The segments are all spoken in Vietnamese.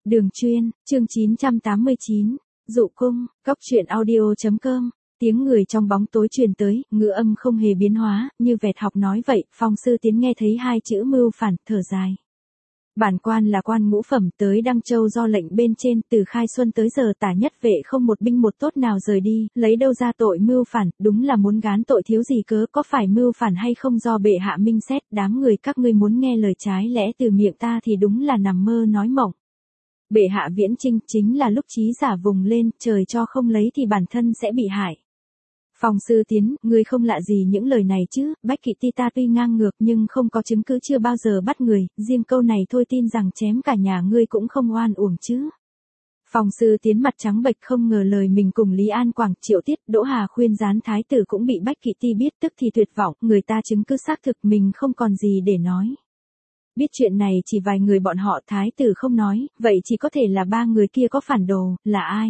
Đường Chuyên, chương 989, Dụ Cung, Cóc truyện audio.com. Tiếng người trong bóng tối truyền tới, ngữ âm không hề biến hóa, như vẹt học nói vậy. Phong Sư Tiến nghe thấy hai chữ mưu phản, thở dài. Bản quan là quan ngũ phẩm, tới Đăng Châu do lệnh bên trên, từ khai xuân tới giờ tả nhất vệ không một binh một tốt nào rời đi, lấy đâu ra tội mưu phản, đúng là muốn gán tội thiếu gì cớ, có phải mưu phản hay không do bệ hạ minh xét, đám người các ngươi muốn nghe lời trái lẽ từ miệng ta thì đúng là nằm mơ nói mộng. Bệ hạ viễn chinh chính là lúc trí giả vùng lên, trời cho không lấy thì bản thân sẽ bị hại. Phong Sư Tiến, ngươi không lạ gì những lời này chứ, Bách Kỵ Ti ta tuy ngang ngược nhưng không có chứng cứ chưa bao giờ bắt người, riêng câu này thôi tin rằng chém cả nhà ngươi cũng không oan uổng chứ. Phong Sư Tiến mặt trắng bệch không ngờ lời mình cùng Lý An Quảng, Triệu Tiết, Đỗ Hà khuyên gián thái tử cũng bị Bách Kỵ Ti biết, tức thì tuyệt vọng, người ta chứng cứ xác thực mình không còn gì để nói. Biết chuyện này chỉ vài người bọn họ, thái tử không nói, vậy chỉ có thể là ba người kia có phản đồ, là ai?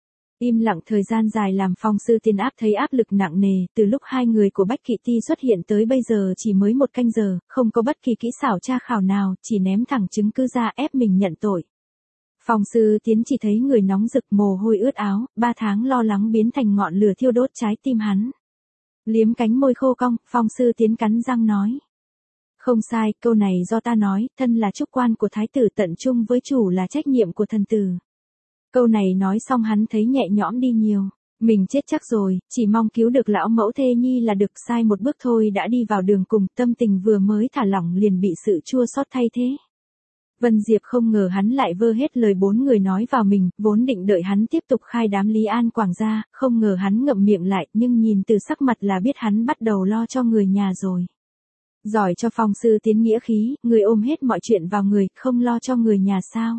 Im lặng thời gian dài làm Phong Sư Tiến thấy áp lực nặng nề, từ lúc hai người của Bách Kỵ Ti xuất hiện tới bây giờ chỉ mới một canh giờ, không có bất kỳ kỹ xảo tra khảo nào, chỉ ném thẳng chứng cứ ra ép mình nhận tội. Phong Sư Tiến chỉ thấy người nóng rực, mồ hôi ướt áo, 3 tháng lo lắng biến thành ngọn lửa thiêu đốt trái tim hắn. Liếm cánh môi khô cong, Phong Sư Tiến cắn răng nói. Không sai, câu này do ta nói, thân là trúc quan của thái tử tận trung với chủ là trách nhiệm của thần tử. Câu này nói xong hắn thấy nhẹ nhõm đi nhiều. Mình chết chắc rồi, chỉ mong cứu được lão mẫu thê nhi là được, sai một bước thôi đã đi vào đường cùng, tâm tình vừa mới thả lỏng liền bị sự chua xót thay thế. Vân Diệp không ngờ hắn lại vơ hết lời 4 người nói vào mình, vốn định đợi hắn tiếp tục khai đám Lý An Quảng ra, không ngờ hắn ngậm miệng lại, nhưng nhìn từ sắc mặt là biết hắn bắt đầu lo cho người nhà rồi. Giỏi cho Phong Sư Tiến nghĩa khí, người ôm hết mọi chuyện vào người, không lo cho người nhà sao?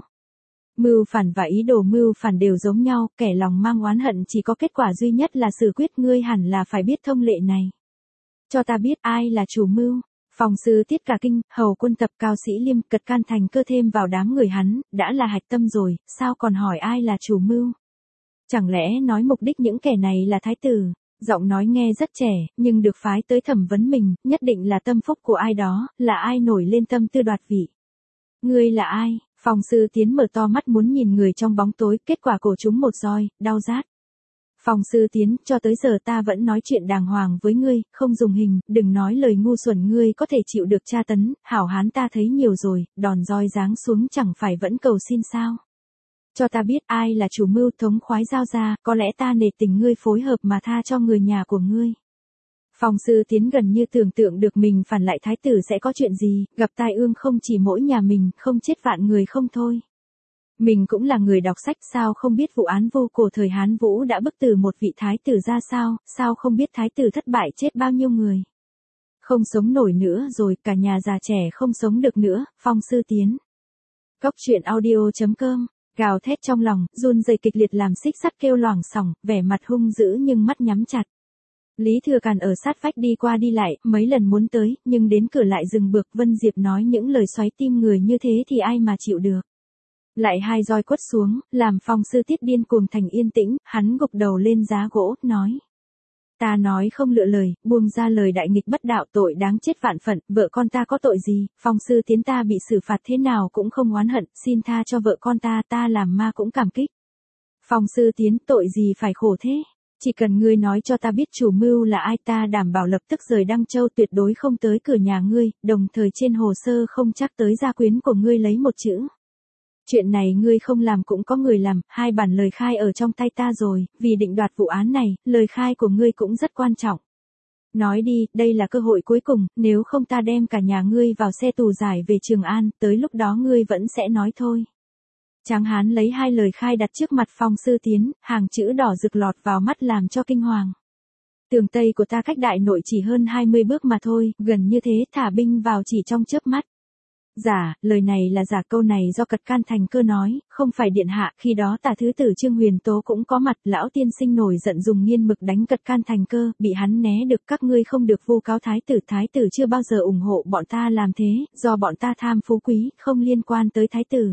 Mưu phản và ý đồ mưu phản đều giống nhau, kẻ lòng mang oán hận chỉ có kết quả duy nhất là xử quyết, ngươi hẳn là phải biết thông lệ này. Cho ta biết ai là chủ mưu. Phong Sư Tiết cả kinh, hầu quân tập Cao Sĩ Liêm cật can thành cơ thêm vào đám người hắn, đã là hạch tâm rồi, sao còn hỏi ai là chủ mưu? Chẳng lẽ nói mục đích những kẻ này là thái tử? Giọng nói nghe rất trẻ, nhưng được phái tới thẩm vấn mình, nhất định là tâm phúc của ai đó, là ai nổi lên tâm tư đoạt vị. Ngươi là ai? Phong Sư Tiến mở to mắt muốn nhìn người trong bóng tối, kết quả cổ chúng một roi, đau rát. Phong Sư Tiến, cho tới giờ ta vẫn nói chuyện đàng hoàng với ngươi, không dùng hình, đừng nói lời ngu xuẩn, ngươi có thể chịu được tra tấn, hảo hán ta thấy nhiều rồi, đòn roi giáng xuống chẳng phải vẫn cầu xin sao. Cho ta biết ai là chủ mưu, thống khoái giao ra, có lẽ ta nể tình ngươi phối hợp mà tha cho người nhà của ngươi. Phong Sư Tiến gần như tưởng tượng được mình phản lại thái tử sẽ có chuyện gì, gặp tai ương không chỉ mỗi nhà mình, không chết vạn người không thôi. Mình cũng là người đọc sách, sao không biết vụ án vô cổ thời Hán Vũ đã bức tử một vị thái tử ra sao không biết thái tử thất bại chết bao nhiêu người. Không sống nổi nữa rồi, cả nhà già trẻ không sống được nữa, Phong Sư Tiến. Cóc truyện audio.com. Gào thét trong lòng, run rẩy kịch liệt làm xích sắt kêu loảng xoảng, vẻ mặt hung dữ nhưng mắt nhắm chặt. Lý Thừa Càn ở sát vách đi qua đi lại, mấy lần muốn tới, nhưng đến cửa lại dừng bước. Vân Diệp nói những lời xoáy tim người như thế thì ai mà chịu được. Lại hai roi quất xuống, làm Phong Sư Tiết điên cuồng thành yên tĩnh, hắn gục đầu lên giá gỗ, nói. Ta nói không lựa lời, buông ra lời đại nghịch bất đạo, tội đáng chết vạn phận, vợ con ta có tội gì, Phong Sư Tiến ta bị xử phạt thế nào cũng không oán hận, xin tha cho vợ con ta làm ma cũng cảm kích. Phong Sư Tiến, tội gì phải khổ thế? Chỉ cần ngươi nói cho ta biết chủ mưu là ai, ta đảm bảo lập tức rời Đăng Châu, tuyệt đối không tới cửa nhà ngươi, đồng thời trên hồ sơ không chắc tới gia quyến của ngươi lấy một chữ. Chuyện này ngươi không làm cũng có người làm, 2 bản lời khai ở trong tay ta rồi, vì định đoạt vụ án này, lời khai của ngươi cũng rất quan trọng. Nói đi, đây là cơ hội cuối cùng, nếu không ta đem cả nhà ngươi vào xe tù giải về Trường An, tới lúc đó ngươi vẫn sẽ nói thôi. Tráng hán lấy 2 lời khai đặt trước mặt Phong Sư Tiến, hàng chữ đỏ rực lọt vào mắt làm cho kinh hoàng. Tường Tây của ta cách đại nội chỉ hơn 20 bước mà thôi, gần như thế, thả binh vào chỉ trong chớp mắt. Giả, lời này là giả, câu này do cật can thành cơ nói, không phải điện hạ, khi đó tả thứ tử Trương Huyền Tố cũng có mặt, lão tiên sinh nổi giận dùng nghiên mực đánh cật can thành cơ, bị hắn né được, các ngươi không được vu cáo thái tử chưa bao giờ ủng hộ bọn ta làm thế, do bọn ta tham phú quý, không liên quan tới thái tử.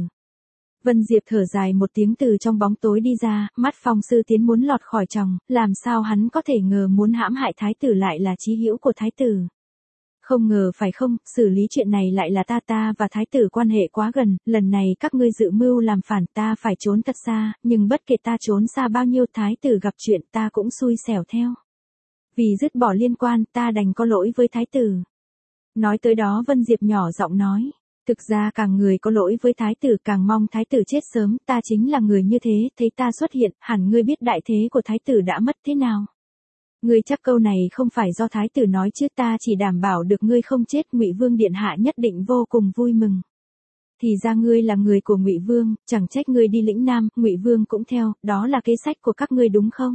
Vân Diệp thở dài một tiếng từ trong bóng tối đi ra, mắt Phong Sư Tiến muốn lọt khỏi tròng, làm sao hắn có thể ngờ muốn hãm hại thái tử lại là chí hữu của thái tử. Không ngờ phải không, xử lý chuyện này lại là ta và thái tử quan hệ quá gần, lần này các ngươi dự mưu làm phản ta phải trốn thật xa, nhưng bất kể ta trốn xa bao nhiêu thái tử gặp chuyện ta cũng xui xẻo theo. Vì dứt bỏ liên quan ta đành có lỗi với thái tử. Nói tới đó Vân Diệp nhỏ giọng nói. Thực ra càng người có lỗi với thái tử càng mong thái tử chết sớm, ta chính là người như thế, thấy ta xuất hiện, hẳn ngươi biết đại thế của thái tử đã mất thế nào. Ngươi chắc câu này không phải do thái tử nói chứ, ta chỉ đảm bảo được ngươi không chết, Ngụy Vương điện hạ nhất định vô cùng vui mừng. Thì ra ngươi là người của Ngụy Vương, chẳng trách ngươi đi lĩnh Nam, Ngụy Vương cũng theo, đó là kế sách của các ngươi đúng không?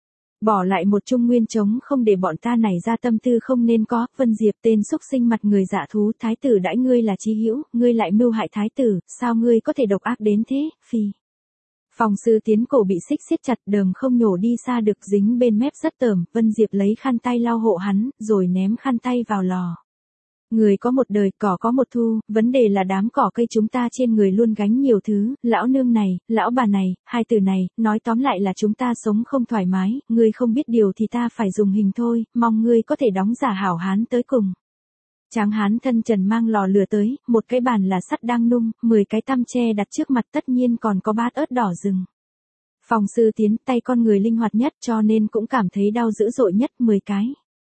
Bỏ lại một Trung Nguyên trống không để bọn ta nảy ra tâm tư không nên có, Vân Diệp tên xúc sinh mặt người dạ thú, thái tử đãi ngươi là chí hữu, ngươi lại mưu hại thái tử, sao ngươi có thể độc ác đến thế, phi. Phòng Sư Tiến cổ bị xích siết chặt, đờm không nhổ đi xa được, dính bên mép rất tởm, Vân Diệp lấy khăn tay lau hộ hắn, rồi ném khăn tay vào lò. Người có một đời, cỏ có một thu, vấn đề là đám cỏ cây chúng ta trên người luôn gánh nhiều thứ, lão nương này, lão bà này, hai từ này, nói tóm lại là chúng ta sống không thoải mái, ngươi không biết điều thì ta phải dùng hình thôi, mong ngươi có thể đóng giả hảo hán tới cùng. Tráng hán thân trần mang lò lửa tới, một cái bàn là sắt đang nung, 10 cái tăm tre đặt trước mặt, tất nhiên còn có bát ớt đỏ rừng. Phòng Sư Tiến tay con người linh hoạt nhất cho nên cũng cảm thấy đau dữ dội nhất, 10 cái.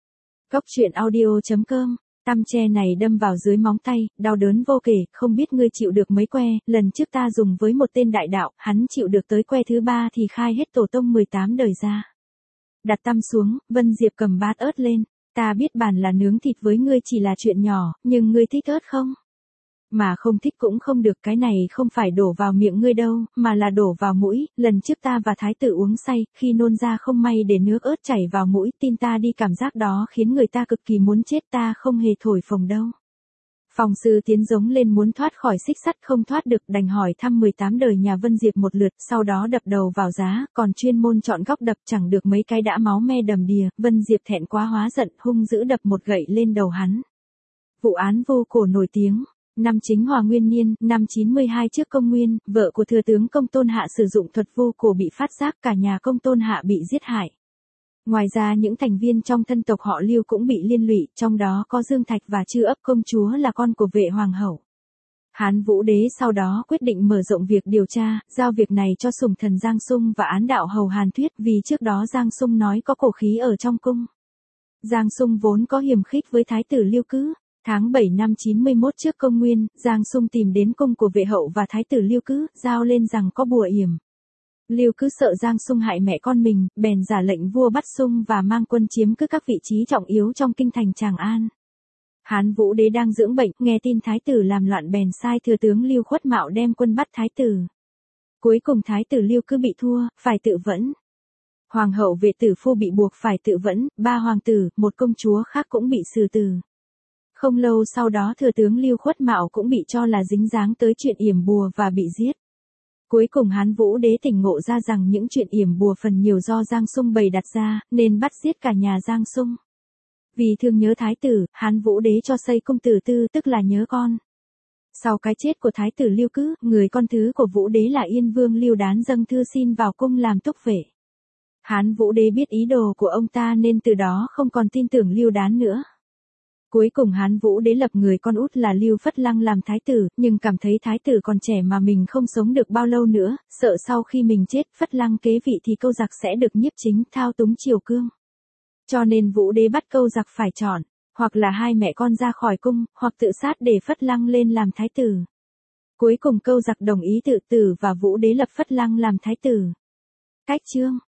Góc truyện audio.com. Tăm tre này đâm vào dưới móng tay, đau đớn vô kể, không biết ngươi chịu được mấy que, lần trước ta dùng với một tên đại đạo, hắn chịu được tới que thứ 3 thì khai hết tổ tông 18 đời ra. Đặt tăm xuống, Vân Diệp cầm bát ớt lên, ta biết bản là nướng thịt với ngươi chỉ là chuyện nhỏ, nhưng ngươi thích ớt không? Mà không thích cũng không được, cái này không phải đổ vào miệng ngươi đâu, mà là đổ vào mũi, lần trước ta và thái tử uống say, khi nôn ra không may để nước ớt chảy vào mũi, tin ta đi cảm giác đó khiến người ta cực kỳ muốn chết, ta không hề thổi phồng đâu. Phòng Sư Tiến giống lên muốn thoát khỏi xích sắt không thoát được, đành hỏi thăm 18 đời nhà Vân Diệp một lượt, sau đó đập đầu vào giá, còn chuyên môn chọn góc đập chẳng được mấy cái đã máu me đầm đìa, Vân Diệp thẹn quá hóa giận, hung dữ đập một gậy lên đầu hắn. Vụ án vô cổ nổi tiếng. Năm Chính Hòa Nguyên Niên, năm 92 trước công nguyên, vợ của thừa tướng Công Tôn Hạ sử dụng thuật vô cổ bị phát giác, cả nhà Công Tôn Hạ bị giết hại. Ngoài ra những thành viên trong thân tộc họ Lưu cũng bị liên lụy, trong đó có Dương Thạch và Chư Ấp công chúa là con của vệ hoàng hậu. Hán Vũ Đế sau đó quyết định mở rộng việc điều tra, giao việc này cho sủng thần Giang Sung và án đạo hầu Hàn Thuyết, vì trước đó Giang Sung nói có cổ khí ở trong cung. Giang Sung vốn có hiềm khích với thái tử Lưu Cứ. Tháng 7 năm 91 trước công nguyên, Giang Sung tìm đến cung của vệ hậu và thái tử Lưu Cứ, giao lên rằng có bùa yểm. Lưu Cứ sợ Giang Sung hại mẹ con mình, bèn giả lệnh vua bắt Sung và mang quân chiếm cứ các vị trí trọng yếu trong kinh thành Tràng An. Hán Vũ Đế đang dưỡng bệnh, nghe tin thái tử làm loạn bèn sai thừa tướng Lưu Khuất Mạo đem quân bắt thái tử. Cuối cùng thái tử Lưu Cứ bị thua, phải tự vẫn. Hoàng hậu Vệ Tử Phu bị buộc phải tự vẫn, 3 hoàng tử, 1 công chúa khác cũng bị xử tử. Không lâu sau đó thừa tướng Lưu Khuất Mạo cũng bị cho là dính dáng tới chuyện yểm bùa và bị giết. Cuối cùng Hán Vũ Đế tỉnh ngộ ra rằng những chuyện yểm bùa phần nhiều do Giang Sung bày đặt ra, nên bắt giết cả nhà Giang Sung. Vì thương nhớ thái tử, Hán Vũ Đế cho xây cung tử tư, tức là nhớ con. Sau cái chết của thái tử Lưu Cứ, người con thứ của Vũ Đế là Yên Vương Lưu Đán dâng thư xin vào cung làm túc vệ. Hán Vũ Đế biết ý đồ của ông ta nên từ đó không còn tin tưởng Lưu Đán nữa. Cuối cùng Hán Vũ Đế lập người con út là Lưu Phất Lăng làm thái tử, nhưng cảm thấy thái tử còn trẻ mà mình không sống được bao lâu nữa, sợ sau khi mình chết, Phất Lăng kế vị thì câu giặc sẽ được nhiếp chính thao túng triều cương. Cho nên Vũ Đế bắt câu giặc phải chọn, hoặc là hai mẹ con ra khỏi cung, hoặc tự sát để Phất Lăng lên làm thái tử. Cuối cùng câu giặc đồng ý tự tử và Vũ Đế lập Phất Lăng làm thái tử. Cách chương